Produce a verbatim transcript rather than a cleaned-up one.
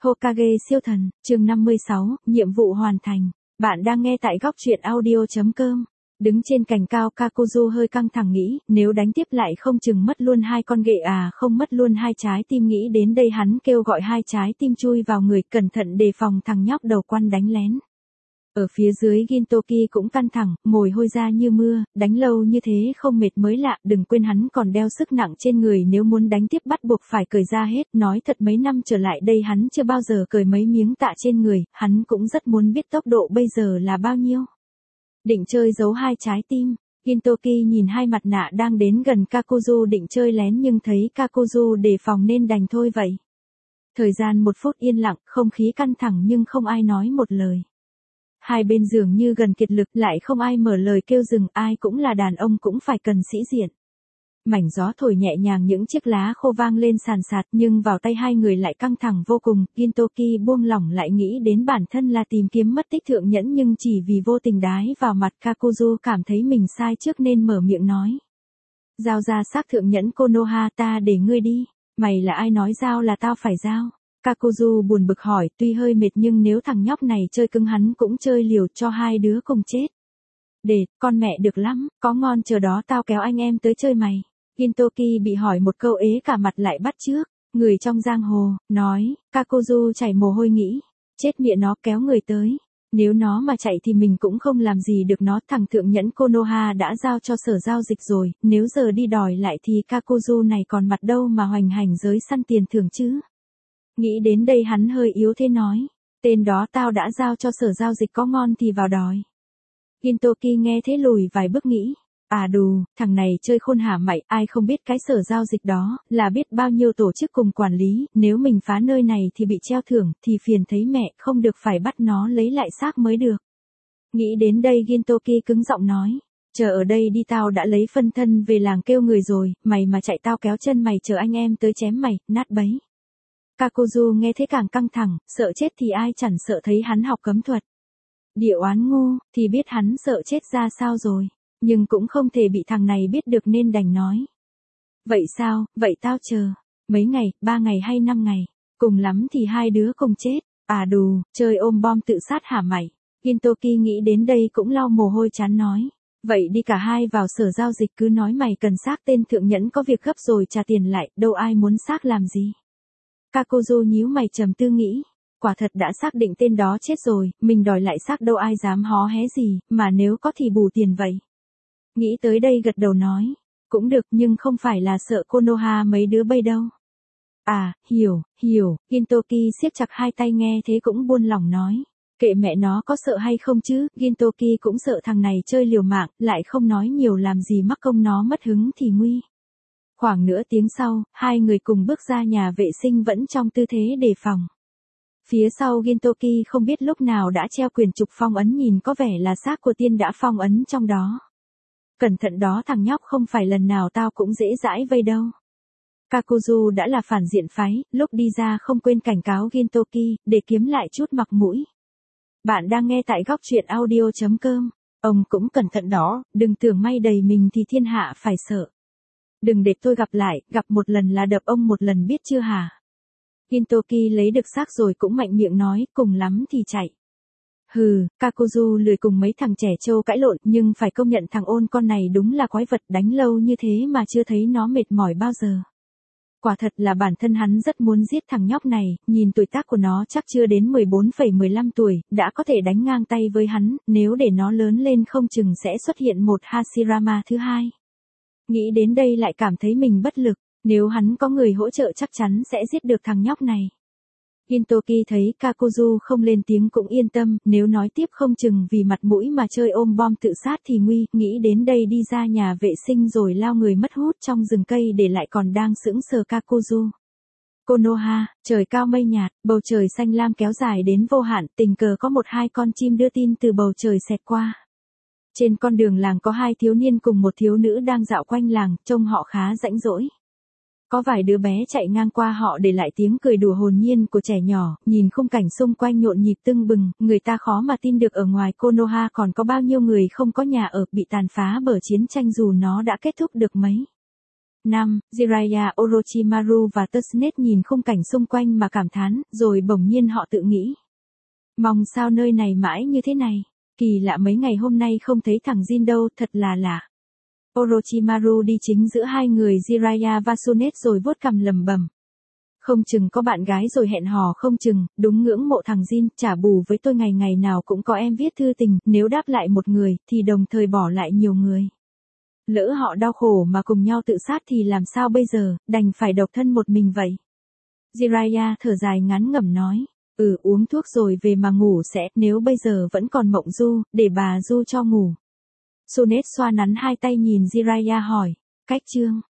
Hokage siêu thần, chương năm mươi sáu, nhiệm vụ hoàn thành. Bạn đang nghe tại góc truyện audio.com. Đứng trên cành cao, Kakuzu hơi căng thẳng nghĩ, nếu đánh tiếp lại không chừng mất luôn hai con ghệ à, không mất luôn hai trái tim. Nghĩ đến đây hắn kêu gọi hai trái tim chui vào người, cẩn thận đề phòng thằng nhóc đầu quăn đánh lén. Ở phía dưới Gintoki cũng căng thẳng, mồ hôi ra như mưa, đánh lâu như thế không mệt mới lạ, đừng quên hắn còn đeo sức nặng trên người, nếu muốn đánh tiếp bắt buộc phải cởi ra hết. Nói thật mấy năm trở lại đây hắn chưa bao giờ cởi mấy miếng tạ trên người, hắn cũng rất muốn biết tốc độ bây giờ là bao nhiêu. Định chơi giấu hai trái tim, Gintoki nhìn hai mặt nạ đang đến gần Kakuzu định chơi lén nhưng thấy Kakuzu đề phòng nên đành thôi vậy. Thời gian một phút yên lặng, không khí căng thẳng nhưng không ai nói một lời. Hai bên dường như gần kiệt lực, lại không ai mở lời kêu dừng, ai cũng là đàn ông cũng phải cần sĩ diện. Mảnh gió thổi nhẹ nhàng, những chiếc lá khô vang lên sàn sạt nhưng vào tay hai người lại căng thẳng vô cùng. Gintoki buông lỏng lại, nghĩ đến bản thân là tìm kiếm mất tích thượng nhẫn nhưng chỉ vì vô tình đái vào mặt. Kakuzu cảm thấy mình sai trước nên mở miệng nói. Giao ra xác thượng nhẫn Konoha, ta để ngươi đi. Mày là ai nói giao là tao phải giao? Kakuzu buồn bực hỏi, tuy hơi mệt nhưng nếu thằng nhóc này chơi cứng hắn cũng chơi liều, cho hai đứa cùng chết. Để, con mẹ được lắm, có ngon chờ đó tao kéo anh em tới chơi mày. Gintoki bị hỏi một câu ế cả mặt lại bắt chước, người trong giang hồ, nói, Kakuzu chảy mồ hôi nghĩ, chết mẹ nó, kéo người tới. Nếu nó mà chạy thì mình cũng không làm gì được nó, thằng thượng nhẫn Konoha đã giao cho sở giao dịch rồi, nếu giờ đi đòi lại thì Kakuzu này còn mặt đâu mà hoành hành giới săn tiền thưởng chứ. Nghĩ đến đây hắn hơi yếu thế nói, tên đó tao đã giao cho sở giao dịch, có ngon thì vào đòi. Gintoki nghe thế lùi vài bước nghĩ, à đù, thằng này chơi khôn hả mày, ai không biết cái sở giao dịch đó, là biết bao nhiêu tổ chức cùng quản lý, nếu mình phá nơi này thì bị treo thưởng, thì phiền thấy mẹ, không được phải bắt nó lấy lại xác mới được. Nghĩ đến đây Gintoki cứng giọng nói, chờ ở đây đi, tao đã lấy phân thân về làng kêu người rồi, mày mà chạy tao kéo chân mày, chờ anh em tới chém mày, nát bấy. Kakuzu nghe thế càng căng thẳng, sợ chết thì ai chẳng sợ thấy hắn học cấm thuật. Địa oán ngu, thì biết hắn sợ chết ra sao rồi, nhưng cũng không thể bị thằng này biết được nên đành nói. Vậy sao, vậy tao chờ, mấy ngày, ba ngày hay năm ngày, cùng lắm thì hai đứa cùng chết, à đù, chơi ôm bom tự sát hả mày. Gintoki nghĩ đến đây cũng lau mồ hôi chán nói. Vậy đi cả hai vào sở giao dịch, cứ nói mày cần xác tên thượng nhẫn có việc gấp rồi trả tiền lại, đâu ai muốn xác làm gì. Kakuzu nhíu mày trầm tư nghĩ, quả thật đã xác định tên đó chết rồi, mình đòi lại xác đâu ai dám hó hé gì, mà nếu có thì bù tiền vậy. Nghĩ tới đây gật đầu nói, cũng được nhưng không phải là sợ Konoha mấy đứa bay đâu. À, hiểu, hiểu, Gintoki siết chặt hai tay nghe thế cũng buông lỏng nói, kệ mẹ nó có sợ hay không chứ, Gintoki cũng sợ thằng này chơi liều mạng, lại không nói nhiều làm gì mắc công nó mất hứng thì nguy. Khoảng nửa tiếng sau, hai người cùng bước ra nhà vệ sinh vẫn trong tư thế đề phòng. Phía sau Gintoki không biết lúc nào đã treo quyển trục phong ấn, nhìn có vẻ là xác của tiên đã phong ấn trong đó. Cẩn thận đó thằng nhóc, không phải lần nào tao cũng dễ dãi vây đâu. Kakuzu đã là phản diện phái, lúc đi ra không quên cảnh cáo Gintoki, để kiếm lại chút mặt mũi. Bạn đang nghe tại góc truyện audio.com. Ông cũng cẩn thận đó, đừng tưởng may đầy mình thì thiên hạ phải sợ. Đừng để tôi gặp lại, gặp một lần là đập ông một lần biết chưa hả? Gintoki lấy được xác rồi cũng mạnh miệng nói, cùng lắm thì chạy. Hừ, Kakuzu lười cùng mấy thằng trẻ trâu cãi lộn, nhưng phải công nhận thằng ôn con này đúng là quái vật, đánh lâu như thế mà chưa thấy nó mệt mỏi bao giờ. Quả thật là bản thân hắn rất muốn giết thằng nhóc này, nhìn tuổi tác của nó chắc chưa đến mười bốn phẩy mười lăm tuổi, đã có thể đánh ngang tay với hắn, nếu để nó lớn lên không chừng sẽ xuất hiện một Hashirama thứ hai. Nghĩ đến đây lại cảm thấy mình bất lực, nếu hắn có người hỗ trợ chắc chắn sẽ giết được thằng nhóc này. Gintoki thấy Kakuzu không lên tiếng cũng yên tâm, nếu nói tiếp không chừng vì mặt mũi mà chơi ôm bom tự sát thì nguy, nghĩ đến đây đi ra nhà vệ sinh rồi lao người mất hút trong rừng cây để lại còn đang sững sờ Kakuzu. Konoha, trời cao mây nhạt, bầu trời xanh lam kéo dài đến vô hạn, tình cờ có một hai con chim đưa tin từ bầu trời xẹt qua. Trên con đường làng có hai thiếu niên cùng một thiếu nữ đang dạo quanh làng, trông họ khá rãnh rỗi. Có vài đứa bé chạy ngang qua họ để lại tiếng cười đùa hồn nhiên của trẻ nhỏ, nhìn khung cảnh xung quanh nhộn nhịp tưng bừng, người ta khó mà tin được ở ngoài Konoha còn có bao nhiêu người không có nhà ở, bị tàn phá bởi chiến tranh dù nó đã kết thúc được mấy năm. Jiraiya, Orochimaru và Tsunet nhìn khung cảnh xung quanh mà cảm thán, rồi bỗng nhiên họ tự nghĩ. Mong sao nơi này mãi như thế này. Kỳ lạ mấy ngày hôm nay không thấy thằng Jin đâu, thật là lạ. Orochimaru đi chính giữa hai người Jiraiya và Tsunet rồi vuốt cằm lẩm bẩm. Không chừng có bạn gái rồi hẹn hò không chừng, đúng ngưỡng mộ thằng Jin, trả bù với tôi ngày ngày nào cũng có em viết thư tình, nếu đáp lại một người, thì đồng thời bỏ lại nhiều người. Lỡ họ đau khổ mà cùng nhau tự sát thì làm sao bây giờ, đành phải độc thân một mình vậy. Jiraiya thở dài ngán ngẩm nói, ừ uống thuốc rồi về mà ngủ sẽ, nếu bây giờ vẫn còn mộng du, để bà du cho ngủ. Tsunet xoa nắn hai tay nhìn Jiraiya hỏi, cách chương.